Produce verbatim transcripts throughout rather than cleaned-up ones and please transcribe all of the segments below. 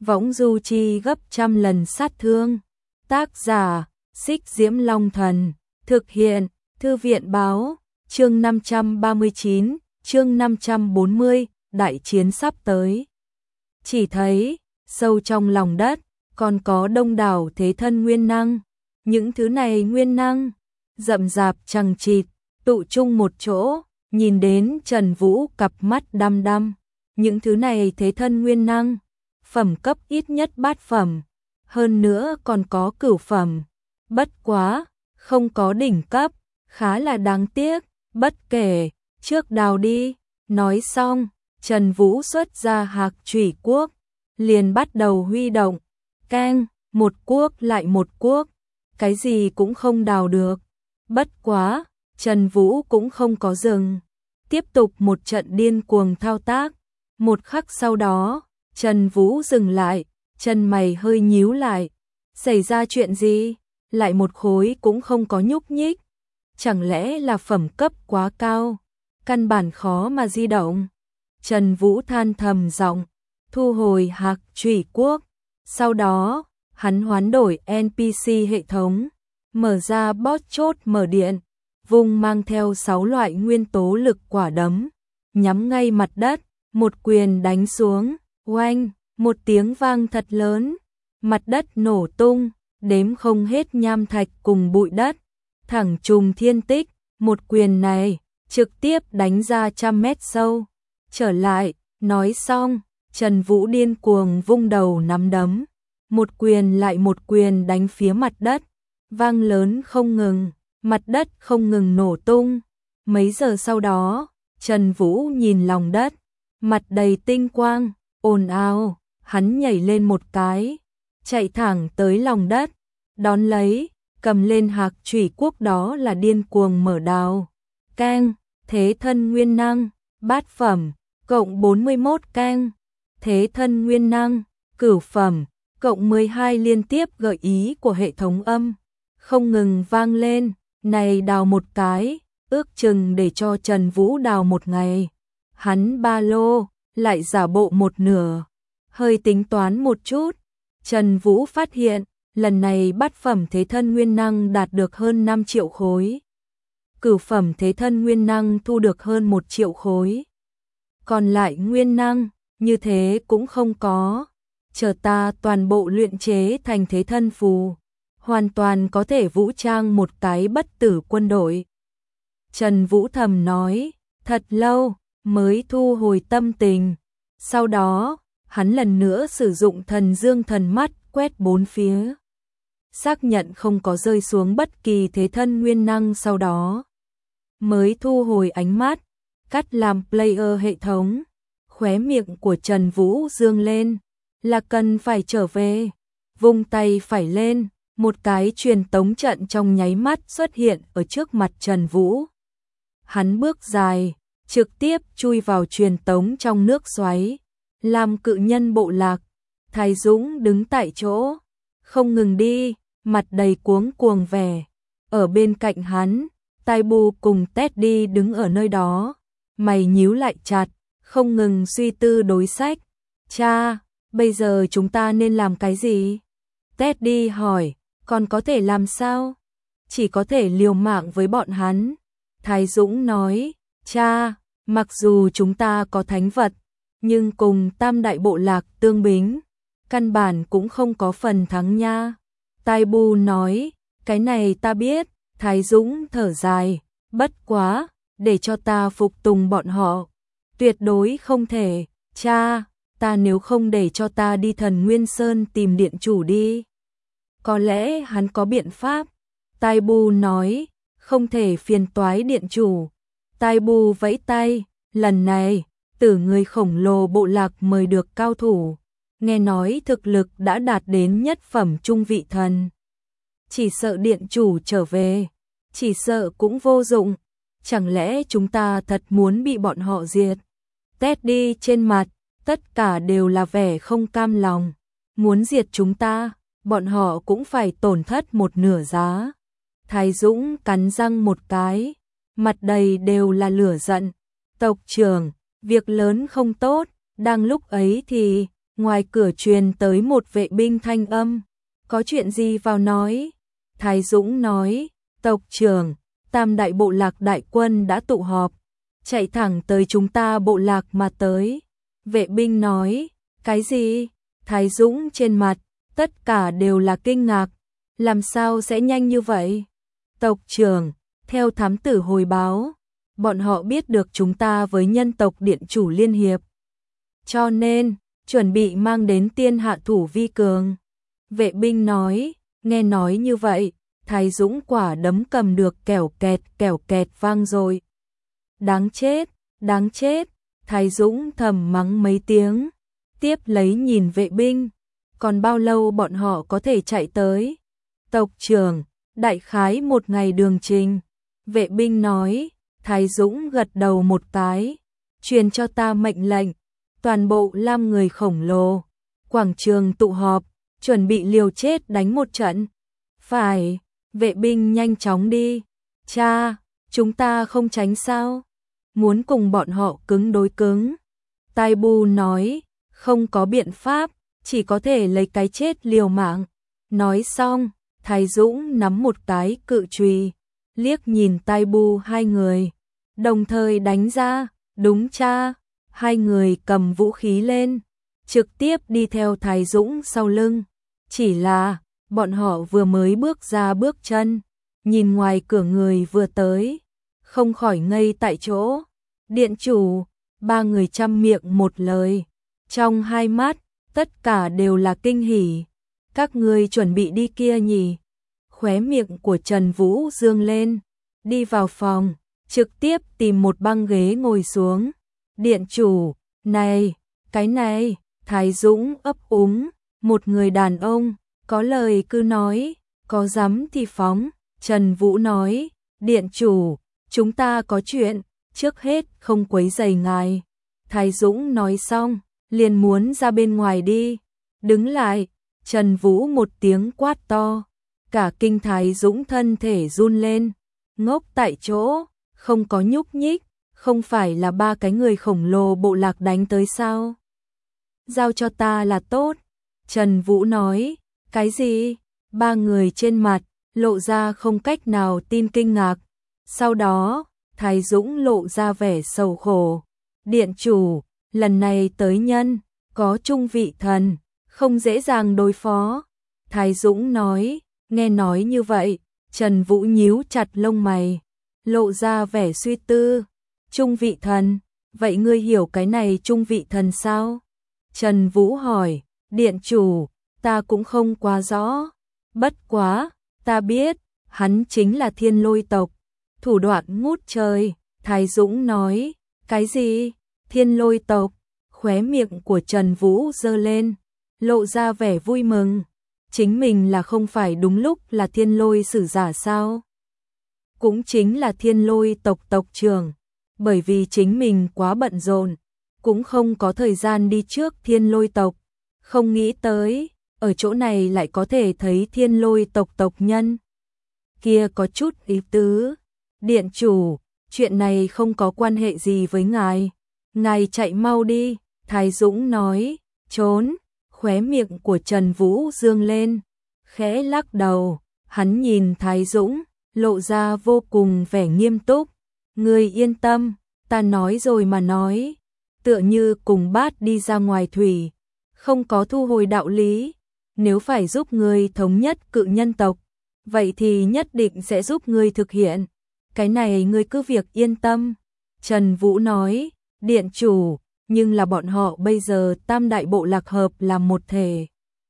võng du chi gấp trăm lần sát thương. Tác giả, Xích Diễm Long Thần, thực hiện, Thư viện báo, chương năm trăm ba mươi chín, chương năm trăm bốn mươi, đại chiến sắp tới. Chỉ thấy, sâu trong lòng đất, còn có đông đảo thế thân nguyên năng. Những thứ này nguyên năng, rậm rạp chằng chịt, tụ chung một chỗ, nhìn đến Trần Vũ cặp mắt đăm đăm. Những thứ này thế thân nguyên năng, phẩm cấp ít nhất bát phẩm, hơn nữa còn có cửu phẩm. Bất quá, không có đỉnh cấp, khá là đáng tiếc, bất kể, trước đào đi. Nói xong, Trần Vũ xuất ra hạc chủy cuốc, liền bắt đầu huy động, keng, một cuốc lại một cuốc, cái gì cũng không đào được. Bất quá, Trần Vũ cũng không có dừng, tiếp tục một trận điên cuồng thao tác. Một khắc sau đó, Trần Vũ dừng lại, chân mày hơi nhíu lại. Xảy ra chuyện gì? Lại một khối cũng không có nhúc nhích. Chẳng lẽ là phẩm cấp quá cao, căn bản khó mà di động? Trần Vũ than thầm giọng, thu hồi hạc chủy cuốc. Sau đó, hắn hoán đổi en pê xê hệ thống, mở ra boss chốt mở điện, vùng mang theo sáu loại nguyên tố lực quả đấm, nhắm ngay mặt đất, một quyền đánh xuống, oanh, một tiếng vang thật lớn, mặt đất nổ tung, đếm không hết nham thạch cùng bụi đất, thẳng trùng thiên tích. Một quyền này trực tiếp đánh ra trăm mét sâu. Trở lại, nói xong, Trần Vũ điên cuồng vung đầu nắm đấm, một quyền lại một quyền đánh phía mặt đất, vang lớn không ngừng, mặt đất không ngừng nổ tung. Mấy giờ sau đó, Trần Vũ nhìn lòng đất, mặt đầy tinh quang, ồn ào, hắn nhảy lên một cái, chạy thẳng tới lòng đất, đón lấy, cầm lên hạc chủy cuốc đó là điên cuồng mở đào. Keng, thế thân nguyên năng, bát phẩm, cộng bốn mươi mốt keng, thế thân nguyên năng, cửu phẩm, cộng mười hai. Liên tiếp gợi ý của hệ thống âm không ngừng vang lên. Này đào một cái, ước chừng để cho Trần Vũ đào một ngày. Hắn ba lô lại giả bộ một nửa, hơi tính toán một chút, Trần Vũ phát hiện, lần này bát phẩm thế thân nguyên năng đạt được hơn năm triệu khối. Cửu phẩm thế thân nguyên năng thu được hơn một triệu khối. Còn lại nguyên năng, như thế cũng không có. Chờ ta toàn bộ luyện chế thành thế thân phù, hoàn toàn có thể vũ trang một cái bất tử quân đội. Trần Vũ thầm nói, thật lâu, mới thu hồi tâm tình. Sau đó, hắn lần nữa sử dụng thần dương thần mắt quét bốn phía. Xác nhận không có rơi xuống bất kỳ thế thân nguyên năng sau đó. Mới thu hồi ánh mắt, cắt làm player hệ thống. Khóe miệng của Trần Vũ dương lên, là cần phải trở về. Vung tay phải lên, một cái truyền tống trận trong nháy mắt xuất hiện ở trước mặt Trần Vũ. Hắn bước dài, trực tiếp chui vào truyền tống trong nước xoáy, làm cự nhân bộ lạc. Thái Dũng đứng tại chỗ, không ngừng đi, mặt đầy cuống cuồng vẻ. Ở bên cạnh hắn, Tai Bu cùng Teddy đứng ở nơi đó, mày nhíu lại chặt, không ngừng suy tư đối sách. Cha, bây giờ chúng ta nên làm cái gì? Teddy hỏi, còn có thể làm sao? Chỉ có thể liều mạng với bọn hắn. Thái Dũng nói, cha, mặc dù chúng ta có thánh vật, nhưng cùng tam đại bộ lạc tương bính, căn bản cũng không có phần thắng nha. Tai Bu nói, cái này ta biết. Thái Dũng thở dài, bất quá, để cho ta phục tùng bọn họ, tuyệt đối không thể. Cha, ta nếu không để cho ta đi Thần Nguyên Sơn tìm điện chủ đi. Có lẽ hắn có biện pháp. Tai Bu nói, không thể phiền toái điện chủ. Tai Bu vẫy tay, lần này, tử người khổng lồ bộ lạc mời được cao thủ. Nghe nói thực lực đã đạt đến nhất phẩm trung vị thần. Chỉ sợ điện chủ trở về, chỉ sợ cũng vô dụng. Chẳng lẽ chúng ta thật muốn bị bọn họ diệt? Teddy trên mặt, tất cả đều là vẻ không cam lòng. Muốn diệt chúng ta, bọn họ cũng phải tổn thất một nửa giá. Thái Dũng cắn răng một cái, mặt đầy đều là lửa giận. Tộc trưởng, việc lớn không tốt. Đang lúc ấy thì, ngoài cửa truyền tới một vệ binh thanh âm. Có chuyện gì vào nói? Thái Dũng nói, tộc trưởng, tam đại bộ lạc đại quân đã tụ họp, chạy thẳng tới chúng ta bộ lạc mà tới. Vệ binh nói, cái gì? Thái Dũng trên mặt, tất cả đều là kinh ngạc, làm sao sẽ nhanh như vậy? Tộc trưởng, theo thám tử hồi báo, bọn họ biết được chúng ta với nhân tộc điện chủ liên hiệp, cho nên chuẩn bị mang đến tiên hạ thủ vi cường. Vệ binh nói, nghe nói như vậy, Thái Dũng quả đấm cầm được kẻo kẹt kẻo kẹt vang rồi. Đáng chết, đáng chết, Thái Dũng thầm mắng mấy tiếng, tiếp lấy nhìn vệ binh, còn bao lâu bọn họ có thể chạy tới? Tộc trưởng, đại khái một ngày đường trình. Vệ binh nói, Thái Dũng gật đầu một cái, truyền cho ta mệnh lệnh, toàn bộ lam người khổng lồ, quảng trường tụ họp, chuẩn bị liều chết đánh một trận. Phải, vệ binh nhanh chóng đi. Cha, chúng ta không tránh sao? Muốn cùng bọn họ cứng đối cứng. Tai Bu nói, không có biện pháp, chỉ có thể lấy cái chết liều mạng. Nói xong, Thái Dũng nắm một cái cự chùy, liếc nhìn Tai Bu hai người, đồng thời đánh ra. Đúng cha, hai người cầm vũ khí lên, trực tiếp đi theo Thái Dũng sau lưng. Chỉ là, bọn họ vừa mới bước ra bước chân, nhìn ngoài cửa người vừa tới, không khỏi ngây tại chỗ. Điện chủ, ba người chăm miệng một lời, trong hai mắt, tất cả đều là kinh hỉ. Các ngươi chuẩn bị đi kia nhỉ? Khóe miệng của Trần Vũ dương lên, đi vào phòng, trực tiếp tìm một băng ghế ngồi xuống. Điện chủ, này, cái này, Thái Dũng ấp úng, một người đàn ông, có lời cứ nói, có dám thì phóng. Trần Vũ nói, điện chủ, chúng ta có chuyện, trước hết không quấy rầy ngài. Thái Dũng nói xong, liền muốn ra bên ngoài đi. Đứng lại, Trần Vũ một tiếng quát to, cả kinh Thái Dũng thân thể run lên, ngốc tại chỗ, không có nhúc nhích. Không phải là ba cái người khổng lồ bộ lạc đánh tới sao? Giao cho ta là tốt. Trần Vũ nói, cái gì? Ba người trên mặt, lộ ra không cách nào tin kinh ngạc. Sau đó, Thái Dũng lộ ra vẻ sầu khổ. Điện chủ, lần này tới nhân, có trung vị thần, không dễ dàng đối phó. Thái Dũng nói, nghe nói như vậy, Trần Vũ nhíu chặt lông mày, lộ ra vẻ suy tư. Trung vị thần, vậy ngươi hiểu cái này trung vị thần sao? Trần Vũ hỏi, điện chủ, ta cũng không quá rõ. Bất quá, ta biết, hắn chính là Thiên Lôi tộc, thủ đoạn ngút trời. Thái Dũng nói, cái gì? Thiên Lôi tộc? Khóe miệng của Trần Vũ giơ lên, lộ ra vẻ vui mừng. Chính mình là không phải đúng lúc là Thiên Lôi sử giả sao? Cũng chính là Thiên Lôi tộc tộc trưởng. Bởi vì chính mình quá bận rộn, cũng không có thời gian đi trước Thiên Lôi tộc, không nghĩ tới, ở chỗ này lại có thể thấy Thiên Lôi tộc tộc nhân. Kia có chút ý tứ, điện chủ, chuyện này không có quan hệ gì với ngài, ngài chạy mau đi. Thái Dũng nói, trốn. Khóe miệng của Trần Vũ dương lên, khẽ lắc đầu, hắn nhìn Thái Dũng, lộ ra vô cùng vẻ nghiêm túc. Ngươi yên tâm, ta nói rồi mà nói, tựa như cùng bát đi ra ngoài thủy, không có thu hồi đạo lý. Nếu phải giúp ngươi thống nhất cự nhân tộc, vậy thì nhất định sẽ giúp ngươi thực hiện. Cái này ngươi cứ việc yên tâm. Trần Vũ nói, điện chủ, nhưng là bọn họ bây giờ tam đại bộ lạc hợp làm một thể.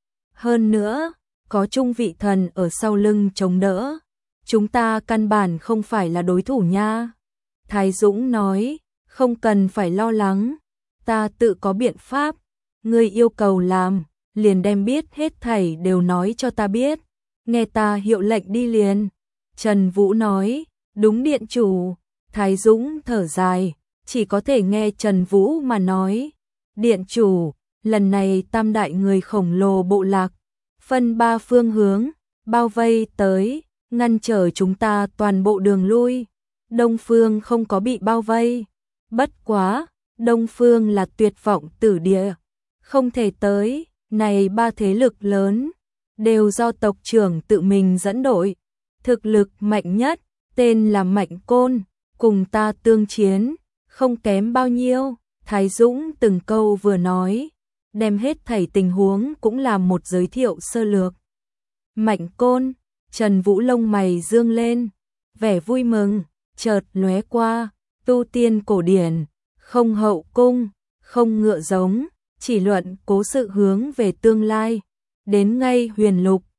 Hơn nữa, có trung vị thần ở sau lưng chống đỡ. Chúng ta căn bản không phải là đối thủ nha. Thái Dũng nói, không cần phải lo lắng, ta tự có biện pháp, ngươi yêu cầu làm, liền đem biết hết thảy đều nói cho ta biết, nghe ta hiệu lệnh đi liền. Trần Vũ nói, đúng điện chủ. Thái Dũng thở dài, chỉ có thể nghe Trần Vũ mà nói. Điện chủ, lần này tam đại người khổng lồ bộ lạc, phân ba phương hướng, bao vây tới, ngăn trở chúng ta toàn bộ đường lui. Đông phương không có bị bao vây, bất quá, Đông phương là tuyệt vọng tử địa, không thể tới, này ba thế lực lớn, đều do tộc trưởng tự mình dẫn đội, thực lực mạnh nhất, tên là Mạnh Côn, cùng ta tương chiến, không kém bao nhiêu, Thái Dũng từng câu vừa nói, đem hết thảy tình huống cũng là một giới thiệu sơ lược. Mạnh Côn, Trần Vũ lông mày dương lên, vẻ vui mừng, chợt lóe qua, tu tiên cổ điển, không hậu cung, không ngựa giống, chỉ luận cố sự hướng về tương lai, đến ngay huyền lục,